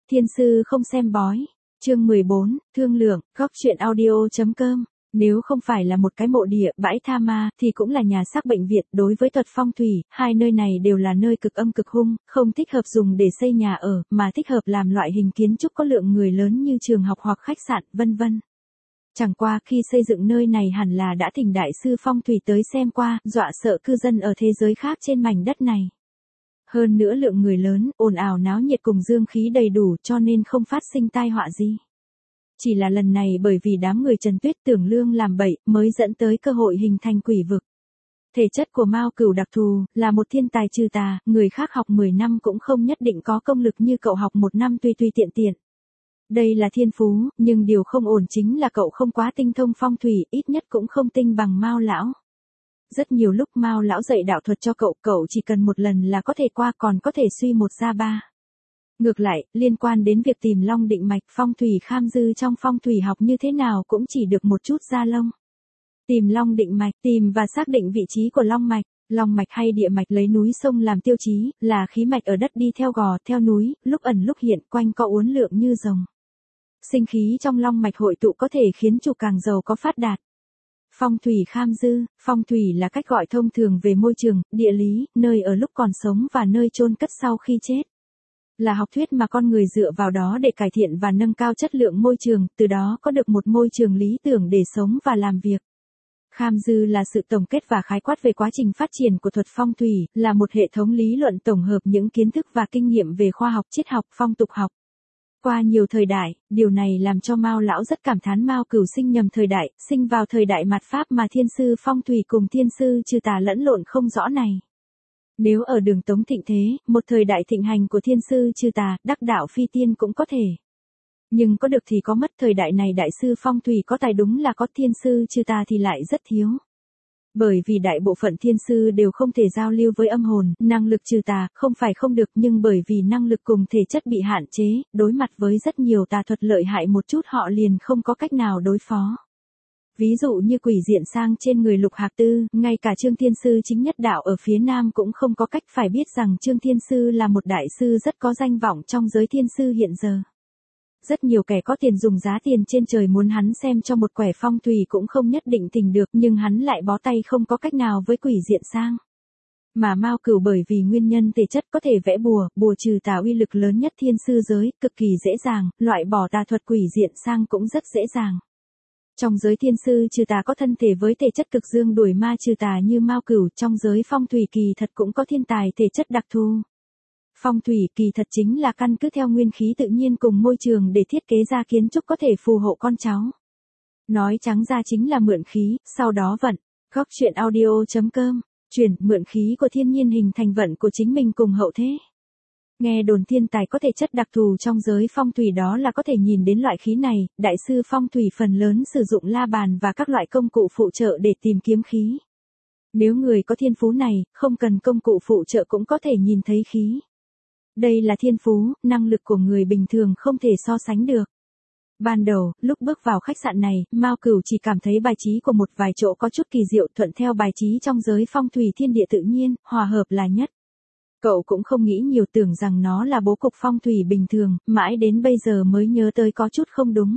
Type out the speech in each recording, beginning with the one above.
Thiên sư không xem bói. Chương 14, thương lượng, góc truyện audio.com. Nếu không phải là một cái mộ địa, bãi tha ma, thì cũng là nhà xác bệnh viện. Đối với thuật phong thủy, hai nơi này đều là nơi cực âm cực hung, không thích hợp dùng để xây nhà ở, mà thích hợp làm loại hình kiến trúc có lượng người lớn như trường học hoặc khách sạn, vân vân. Chẳng qua khi xây dựng nơi này hẳn là đã thỉnh đại sư phong thủy tới xem qua, dọa sợ cư dân ở thế giới khác trên mảnh đất này. Hơn nữa lượng người lớn, ồn ào náo nhiệt cùng dương khí đầy đủ cho nên không phát sinh tai họa gì. Chỉ là lần này bởi vì đám người Trần Tuyết tưởng lương làm bậy mới dẫn tới cơ hội hình thành quỷ vực. Thể chất của Mao Cửu đặc thù, là một thiên tài trừ tà, người khác học 10 năm cũng không nhất định có công lực như cậu học 1 năm tùy tùy tiện tiện. Đây là thiên phú, nhưng điều không ổn chính là cậu không quá tinh thông phong thủy, ít nhất cũng không tinh bằng Mao lão. Rất nhiều lúc Mao lão dạy đạo thuật cho cậu chỉ cần một lần là có thể qua, còn có thể suy 1 ra 3. Ngược lại, liên quan đến việc tìm long định mạch, phong thủy kham dư trong phong thủy học như thế nào cũng chỉ được một chút da lông. Tìm long định mạch, tìm và xác định vị trí của long mạch hay địa mạch lấy núi sông làm tiêu chí, là khí mạch ở đất đi theo gò, theo núi, lúc ẩn lúc hiện, quanh co uốn lượn như rồng. Sinh khí trong long mạch hội tụ có thể khiến chủ càng giàu có phát đạt. Phong thủy kham dư, phong thủy là cách gọi thông thường về môi trường, địa lý, nơi ở lúc còn sống và nơi chôn cất sau khi chết. Là học thuyết mà con người dựa vào đó để cải thiện và nâng cao chất lượng môi trường, từ đó có được một môi trường lý tưởng để sống và làm việc. Kham dư là sự tổng kết và khái quát về quá trình phát triển của thuật phong thủy, là một hệ thống lý luận tổng hợp những kiến thức và kinh nghiệm về khoa học, triết học, phong tục học. Qua nhiều thời đại, điều này làm cho Mao lão rất cảm thán Mao Cửu sinh nhầm thời đại, sinh vào thời đại mạt Pháp mà thiên sư phong thủy cùng thiên sư trừ tà lẫn lộn không rõ này. Nếu ở đường Tống thịnh thế, một thời đại thịnh hành của thiên sư trừ tà, đắc đạo phi tiên cũng có thể. Nhưng có được thì có mất, thời đại này đại sư phong thủy có tài đúng là có, thiên sư trừ tà thì lại rất thiếu. Bởi vì đại bộ phận thiên sư đều không thể giao lưu với âm hồn, năng lực trừ tà, không phải không được nhưng bởi vì năng lực cùng thể chất bị hạn chế, đối mặt với rất nhiều tà thuật lợi hại một chút họ liền không có cách nào đối phó. Ví dụ như quỷ diện sang trên người Lục Hạc Tư, ngay cả Trương Thiên Sư chính nhất đạo ở phía Nam cũng không có cách, phải biết rằng Trương Thiên Sư là một đại sư rất có danh vọng trong giới thiên sư hiện giờ. Rất nhiều kẻ có tiền dùng giá tiền trên trời muốn hắn xem cho một quẻ phong thủy cũng không nhất định thỉnh được, nhưng hắn lại bó tay không có cách nào với quỷ diện sang. Mà Mao Cửu bởi vì nguyên nhân thể chất có thể vẽ bùa trừ tà uy lực lớn nhất thiên sư giới, cực kỳ dễ dàng, loại bỏ tà thuật quỷ diện sang cũng rất dễ dàng. Trong giới thiên sư trừ tà có thân thể với thể chất cực dương đuổi ma trừ tà như Mao Cửu, trong giới phong thủy kỳ thật cũng có thiên tài thể chất đặc thù. Phong thủy kỳ thật chính là căn cứ theo nguyên khí tự nhiên cùng môi trường để thiết kế ra kiến trúc có thể phù hộ con cháu. Nói trắng ra chính là mượn khí, sau đó vận. Góc truyện audio.com, chuyển mượn khí của thiên nhiên hình thành vận của chính mình cùng hậu thế. Nghe đồn thiên tài có thể chất đặc thù trong giới phong thủy đó là có thể nhìn đến loại khí này, đại sư phong thủy phần lớn sử dụng la bàn và các loại công cụ phụ trợ để tìm kiếm khí. Nếu người có thiên phú này, không cần công cụ phụ trợ cũng có thể nhìn thấy khí. Đây là thiên phú, năng lực của người bình thường không thể so sánh được. Ban đầu, lúc bước vào khách sạn này, Mao Cửu chỉ cảm thấy bài trí của một vài chỗ có chút kỳ diệu, thuận theo bài trí trong giới phong thủy thiên địa tự nhiên, hòa hợp là nhất. Cậu cũng không nghĩ nhiều, tưởng rằng nó là bố cục phong thủy bình thường, mãi đến bây giờ mới nhớ tới có chút không đúng.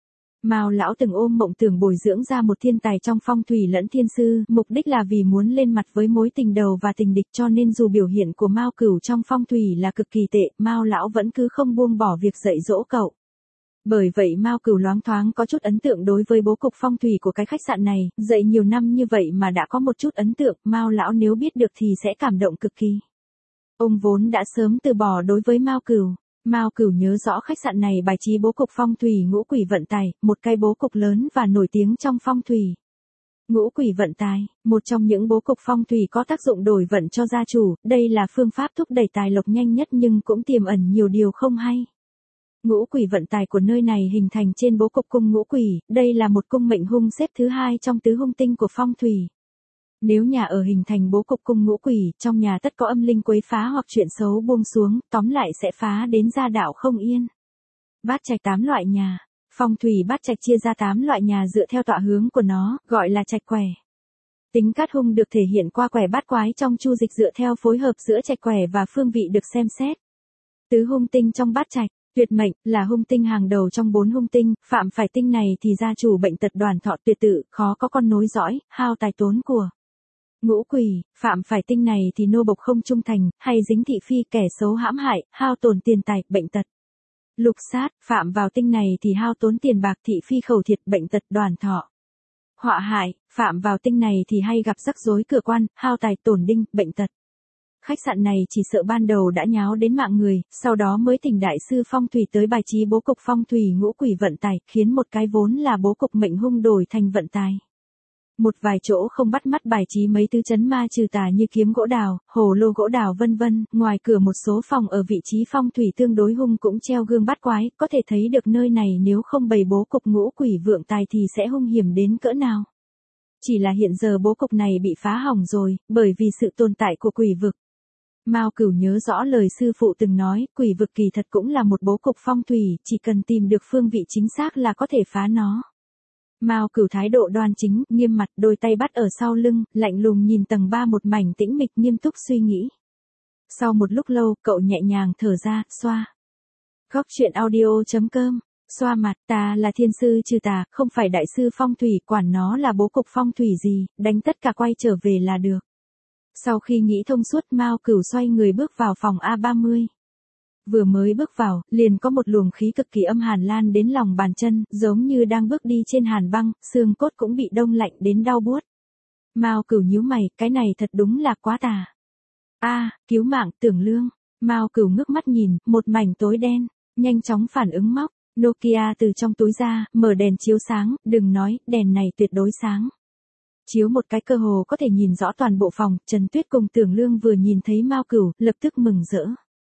Mao lão từng ôm mộng tưởng bồi dưỡng ra một thiên tài trong phong thủy lẫn thiên sư, mục đích là vì muốn lên mặt với mối tình đầu và tình địch, cho nên dù biểu hiện của Mao Cửu trong phong thủy là cực kỳ tệ, Mao lão vẫn cứ không buông bỏ việc dạy dỗ cậu. Bởi vậy Mao Cửu loáng thoáng có chút ấn tượng đối với bố cục phong thủy của cái khách sạn này, dạy nhiều năm như vậy mà đã có một chút ấn tượng, Mao lão nếu biết được thì sẽ cảm động cực kỳ. Ông vốn đã sớm từ bỏ đối với Mao Cửu. Mao Cửu nhớ rõ khách sạn này bài trí bố cục phong thủy ngũ quỷ vận tài, một cái bố cục lớn và nổi tiếng trong phong thủy. Ngũ quỷ vận tài, một trong những bố cục phong thủy có tác dụng đổi vận cho gia chủ, đây là phương pháp thúc đẩy tài lộc nhanh nhất nhưng cũng tiềm ẩn nhiều điều không hay. Ngũ quỷ vận tài của nơi này hình thành trên bố cục cung ngũ quỷ, đây là một cung mệnh hung xếp thứ 2 trong tứ hung tinh của phong thủy. Nếu nhà ở hình thành bố cục cung ngũ quỷ, trong nhà tất có âm linh quấy phá hoặc chuyện xấu buông xuống, tóm lại sẽ phá đến gia đạo không yên. Bát trạch 8 loại nhà. Phong thủy bát trạch chia ra 8 loại nhà dựa theo tọa hướng của nó, gọi là trạch quẻ. Tính cát hung được thể hiện qua quẻ bát quái trong chu dịch dựa theo phối hợp giữa trạch quẻ và phương vị được xem xét. Tứ hung tinh trong bát trạch, Tuyệt mệnh, là hung tinh hàng đầu trong 4 hung tinh, phạm phải tinh này thì gia chủ bệnh tật đoàn thọ tuyệt tự, khó có con nối dõi, hao tài tốn của. Ngũ quỷ, phạm phải tinh này thì nô bộc không trung thành, hay dính thị phi kẻ xấu hãm hại, hao tổn tiền tài, bệnh tật. Lục sát, phạm vào tinh này thì hao tốn tiền bạc thị phi khẩu thiệt, bệnh tật đoàn thọ. Họa hại, phạm vào tinh này thì hay gặp rắc rối cửa quan, hao tài tổn đinh, bệnh tật. Khách sạn này chỉ sợ ban đầu đã nháo đến mạng người, sau đó mới thỉnh đại sư phong thủy tới bài trí bố cục phong thủy ngũ quỷ vận tài, khiến một cái vốn là bố cục mệnh hung đổi thành vận tài. Một vài chỗ không bắt mắt bài trí mấy tứ chấn ma trừ tà như kiếm gỗ đào, hồ lô gỗ đào vân vân, ngoài cửa một số phòng ở vị trí phong thủy tương đối hung cũng treo gương bát quái, có thể thấy được nơi này nếu không bày bố cục ngũ quỷ vượng tài thì sẽ hung hiểm đến cỡ nào. Chỉ là hiện giờ bố cục này bị phá hỏng rồi, bởi vì sự tồn tại của quỷ vực. Mao Cửu nhớ rõ lời sư phụ từng nói, quỷ vực kỳ thật cũng là một bố cục phong thủy, chỉ cần tìm được phương vị chính xác là có thể phá nó. Mao Cửu thái độ đoan chính, nghiêm mặt, đôi tay bắt ở sau lưng, lạnh lùng nhìn tầng 3 một mảnh tĩnh mịch nghiêm túc suy nghĩ. Sau một lúc lâu, cậu nhẹ nhàng thở ra, xoa. Góc truyện audio.com, xoa mặt, ta là thiên sư trừ tà, không phải đại sư phong thủy, quản nó là bố cục phong thủy gì, đánh tất cả quay trở về là được. Sau khi nghĩ thông suốt, Mao Cửu xoay người bước vào phòng A30. Vừa mới bước vào, liền có một luồng khí cực kỳ âm hàn lan đến lòng bàn chân, giống như đang bước đi trên hàn băng, xương cốt cũng bị đông lạnh đến đau buốt. Mao Cửu nhíu mày, cái này thật đúng là quá tà. Cứu mạng, Tưởng Lương. Mao Cửu ngước mắt nhìn, một mảnh tối đen, nhanh chóng phản ứng móc, Nokia từ trong túi ra, mở đèn chiếu sáng, đừng nói, đèn này tuyệt đối sáng. Chiếu một cái cơ hồ có thể nhìn rõ toàn bộ phòng, Trần Tuyết cùng Tưởng Lương vừa nhìn thấy Mao Cửu, lập tức mừng rỡ.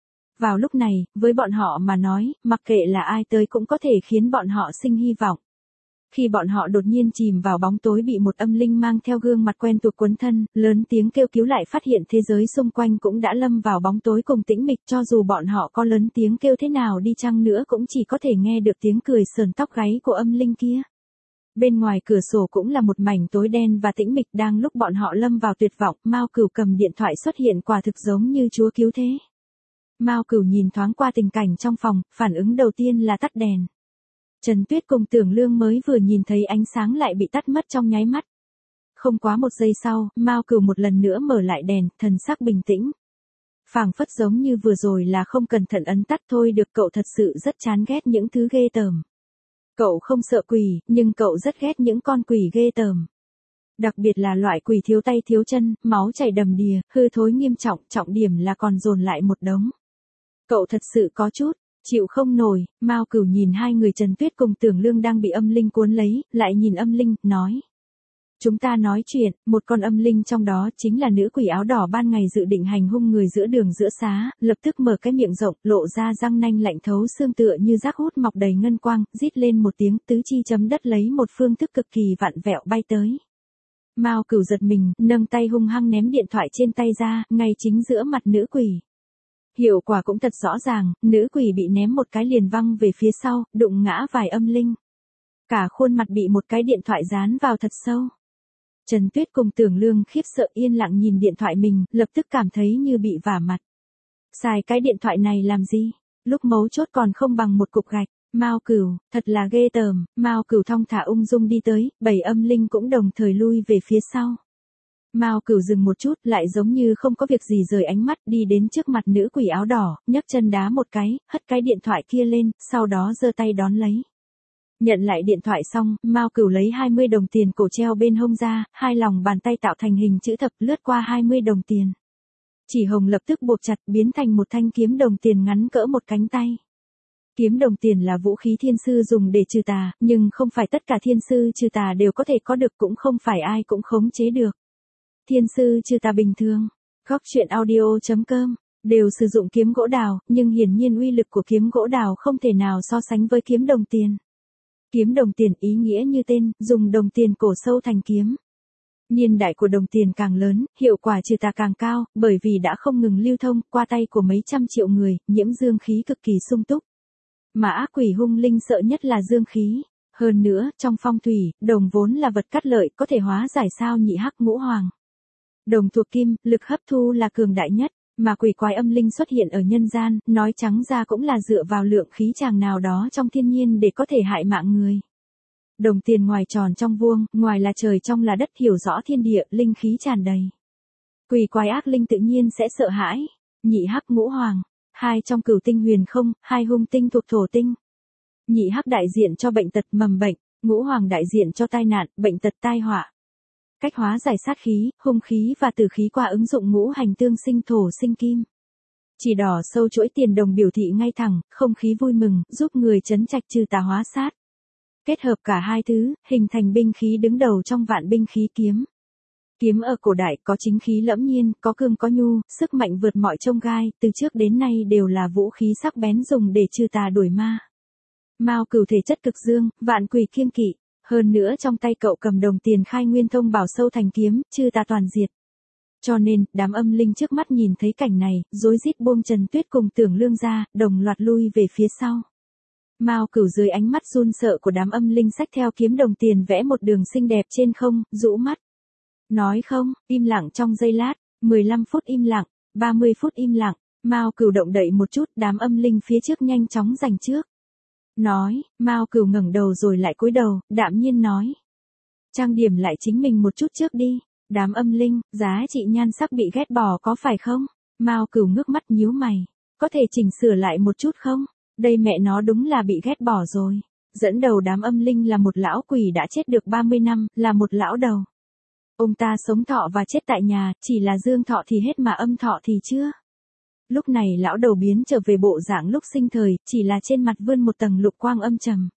Vào lúc này, với bọn họ mà nói, mặc kệ là ai tới cũng có thể khiến bọn họ sinh hy vọng. Khi bọn họ đột nhiên chìm vào bóng tối bị một âm linh mang theo gương mặt quen thuộc quấn thân, lớn tiếng kêu cứu lại phát hiện thế giới xung quanh cũng đã lâm vào bóng tối cùng tĩnh mịch, cho dù bọn họ có lớn tiếng kêu thế nào đi chăng nữa cũng chỉ có thể nghe được tiếng cười sờn tóc gáy của âm linh kia. Bên ngoài cửa sổ cũng là một mảnh tối đen và tĩnh mịch, đang lúc bọn họ lâm vào tuyệt vọng, Mao Cửu cầm điện thoại xuất hiện quả thực giống như chúa cứu thế. Mao Cửu nhìn thoáng qua tình cảnh trong phòng, phản ứng đầu tiên là tắt đèn. Trần Tuyết cùng Tưởng Lương mới vừa nhìn thấy ánh sáng lại bị tắt mất trong nháy mắt. Không quá một giây sau, Mao Cửu một lần nữa mở lại đèn, thần sắc bình tĩnh. Phảng phất giống như vừa rồi là không cẩn thận ấn tắt thôi được, cậu thật sự rất chán ghét những thứ ghê tởm. Cậu không sợ quỷ, nhưng cậu rất ghét những con quỷ ghê tởm. Đặc biệt là loại quỷ thiếu tay thiếu chân, máu chảy đầm đìa, hư thối nghiêm trọng, trọng điểm là còn dồn lại một đống. Cậu thật sự có chút chịu không nổi. Mao Cửu nhìn hai người Trần Tuyết cùng Tưởng Lương đang bị âm linh cuốn lấy, lại nhìn âm linh, nói. Chúng ta nói chuyện, một con âm linh trong đó chính là nữ quỷ áo đỏ ban ngày dự định hành hung người giữa đường giữa xá, lập tức mở cái miệng rộng, lộ ra răng nanh lạnh thấu xương tựa như rác hút mọc đầy ngân quang, rít lên một tiếng, tứ chi chấm đất lấy một phương thức cực kỳ vặn vẹo bay tới. Mao Cửu giật mình, nâng tay hung hăng ném điện thoại trên tay ra, ngay chính giữa mặt nữ quỷ. Hiệu quả cũng thật rõ ràng, nữ quỷ bị ném một cái liền văng về phía sau, đụng ngã vài âm linh. Cả khuôn mặt bị một cái điện thoại dán vào thật sâu. Trần Tuyết cùng Tưởng Lương khiếp sợ yên lặng nhìn điện thoại mình, lập tức cảm thấy như bị vả mặt. Xài cái điện thoại này làm gì? Lúc mấu chốt còn không bằng một cục gạch. Mao Cửu, thật là ghê tởm. Mao Cửu thong thả ung dung đi tới, 7 âm linh cũng đồng thời lui về phía sau. Mao Cửu dừng một chút, lại giống như không có việc gì rời ánh mắt, đi đến trước mặt nữ quỷ áo đỏ, nhấc chân đá một cái, hất cái điện thoại kia lên, sau đó giơ tay đón lấy. Nhận lại điện thoại xong, Mao Cửu lấy 20 đồng tiền cổ treo bên hông ra, hai lòng bàn tay tạo thành hình chữ thập lướt qua 20 đồng tiền. Chỉ hồng lập tức buộc chặt biến thành một thanh kiếm đồng tiền ngắn cỡ một cánh tay. Kiếm đồng tiền là vũ khí thiên sư dùng để trừ tà, nhưng không phải tất cả thiên sư trừ tà đều có thể có được, cũng không phải ai cũng khống chế được. Thiên sư trừ tà bình thường, góc truyện audio.com, đều sử dụng kiếm gỗ đào, nhưng hiển nhiên uy lực của kiếm gỗ đào không thể nào so sánh với kiếm đồng tiền. Kiếm đồng tiền ý nghĩa như tên, dùng đồng tiền cổ sâu thành kiếm. Niên đại của đồng tiền càng lớn, hiệu quả trừ tà càng cao, bởi vì đã không ngừng lưu thông qua tay của mấy trăm triệu người, nhiễm dương khí cực kỳ sung túc. Mà ác quỷ hung linh sợ nhất là dương khí. Hơn nữa, trong phong thủy, đồng vốn là vật cát lợi, có thể hóa giải sao nhị hắc ngũ hoàng. Đồng thuộc kim, lực hấp thu là cường đại nhất. Mà quỷ quái âm linh xuất hiện ở nhân gian, nói trắng ra cũng là dựa vào lượng khí tràng nào đó trong thiên nhiên để có thể hại mạng người. Đồng tiền ngoài tròn trong vuông, ngoài là trời trong là đất, hiểu rõ thiên địa, linh khí tràn đầy. Quỷ quái ác linh tự nhiên sẽ sợ hãi. Nhị hắc ngũ hoàng, hai trong cửu tinh huyền không, hai hung tinh thuộc thổ tinh. Nhị hắc đại diện cho bệnh tật mầm bệnh, ngũ hoàng đại diện cho tai nạn, bệnh tật tai họa. Cách hóa giải sát khí, hung khí và tử khí qua ứng dụng ngũ hành tương sinh thổ sinh kim. Chỉ đỏ sâu chuỗi tiền đồng biểu thị ngay thẳng, không khí vui mừng, giúp người trấn trạch trừ tà hóa sát. Kết hợp cả hai thứ, hình thành binh khí đứng đầu trong vạn binh khí kiếm. Kiếm ở cổ đại có chính khí lẫm nhiên, có cương có nhu, sức mạnh vượt mọi chông gai, từ trước đến nay đều là vũ khí sắc bén dùng để trừ tà đuổi ma. Mao Cửu thể chất cực dương, vạn quỷ kiêng kỵ, hơn nữa trong tay cậu cầm đồng tiền khai nguyên thông bảo sâu thành kiếm, trừ tà toàn diệt. Cho nên, đám âm linh trước mắt nhìn thấy cảnh này, rối rít buông Trần Tuyết cùng Tưởng Lương ra, đồng loạt lui về phía sau. Mao Cửu dưới ánh mắt run sợ của đám âm linh xách theo kiếm đồng tiền vẽ một đường xinh đẹp trên không, rũ mắt. Nói không, im lặng trong giây lát, 15 phút im lặng, 30 phút im lặng, Mao Cửu động đậy một chút, đám âm linh phía trước nhanh chóng giành trước. Nói, Mao Cửu ngẩng đầu rồi lại cúi đầu, đạm nhiên nói. Trang điểm lại chính mình một chút trước đi, đám âm linh, giá trị nhan sắc bị ghét bỏ có phải không? Mao Cửu ngước mắt nhíu mày, có thể chỉnh sửa lại một chút không? Đây mẹ nó đúng là bị ghét bỏ rồi. Dẫn đầu đám âm linh là một lão quỷ đã chết được 30 năm, là một lão đầu. Ông ta sống thọ và chết tại nhà, chỉ là dương thọ thì hết mà âm thọ thì chưa. Lúc này lão đầu biến trở về bộ dạng lúc sinh thời, chỉ là trên mặt vươn một tầng lục quang âm trầm.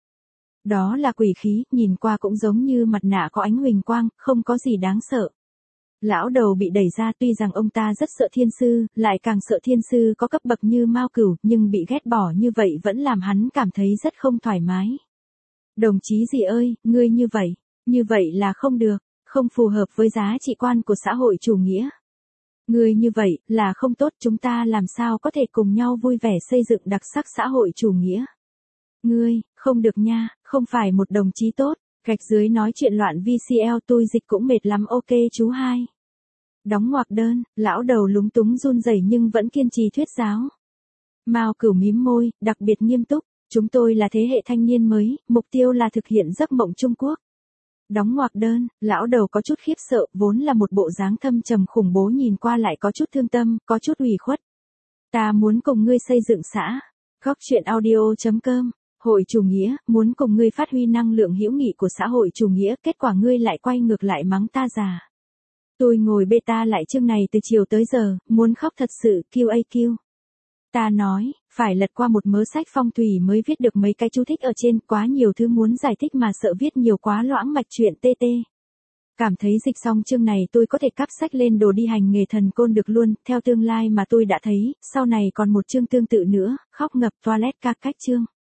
Đó là quỷ khí, nhìn qua cũng giống như mặt nạ có ánh huỳnh quang, không có gì đáng sợ. Lão đầu bị đẩy ra, tuy rằng ông ta rất sợ thiên sư, lại càng sợ thiên sư có cấp bậc như Mao Cửu, nhưng bị ghét bỏ như vậy vẫn làm hắn cảm thấy rất không thoải mái. Đồng chí gì ơi, ngươi như vậy là không được, không phù hợp với giá trị quan của xã hội chủ nghĩa. Ngươi như vậy là không tốt, chúng ta làm sao có thể cùng nhau vui vẻ xây dựng đặc sắc xã hội chủ nghĩa. Ngươi, không được nha, không phải một đồng chí tốt. Gạch dưới nói chuyện loạn VCL tôi dịch cũng mệt lắm, ok chú hai. Đóng ngoặc đơn, lão đầu lúng túng run rẩy nhưng vẫn kiên trì thuyết giáo. Mao Cửu mím môi, đặc biệt nghiêm túc, chúng tôi là thế hệ thanh niên mới, mục tiêu là thực hiện giấc mộng Trung Quốc. Đóng ngoặc đơn, lão đầu có chút khiếp sợ, vốn là một bộ dáng thâm trầm khủng bố nhìn qua lại có chút thương tâm, có chút ủy khuất. Ta muốn cùng ngươi xây dựng xã. Góc truyện audio.com. Hội chủ nghĩa, muốn cùng ngươi phát huy năng lượng hữu nghị của xã hội chủ nghĩa, kết quả ngươi lại quay ngược lại mắng ta già. Tôi ngồi beta lại chương này từ chiều tới giờ, muốn khóc thật sự, QAQ. Ta nói, phải lật qua một mớ sách phong thủy mới viết được mấy cái chú thích ở trên, quá nhiều thứ muốn giải thích mà sợ viết nhiều quá loãng mạch chuyện TT. Cảm thấy dịch xong chương này tôi có thể cắp sách lên đồ đi hành nghề thần côn được luôn, theo tương lai mà tôi đã thấy, sau này còn một chương tương tự nữa, khóc ngập toilet ca cách chương.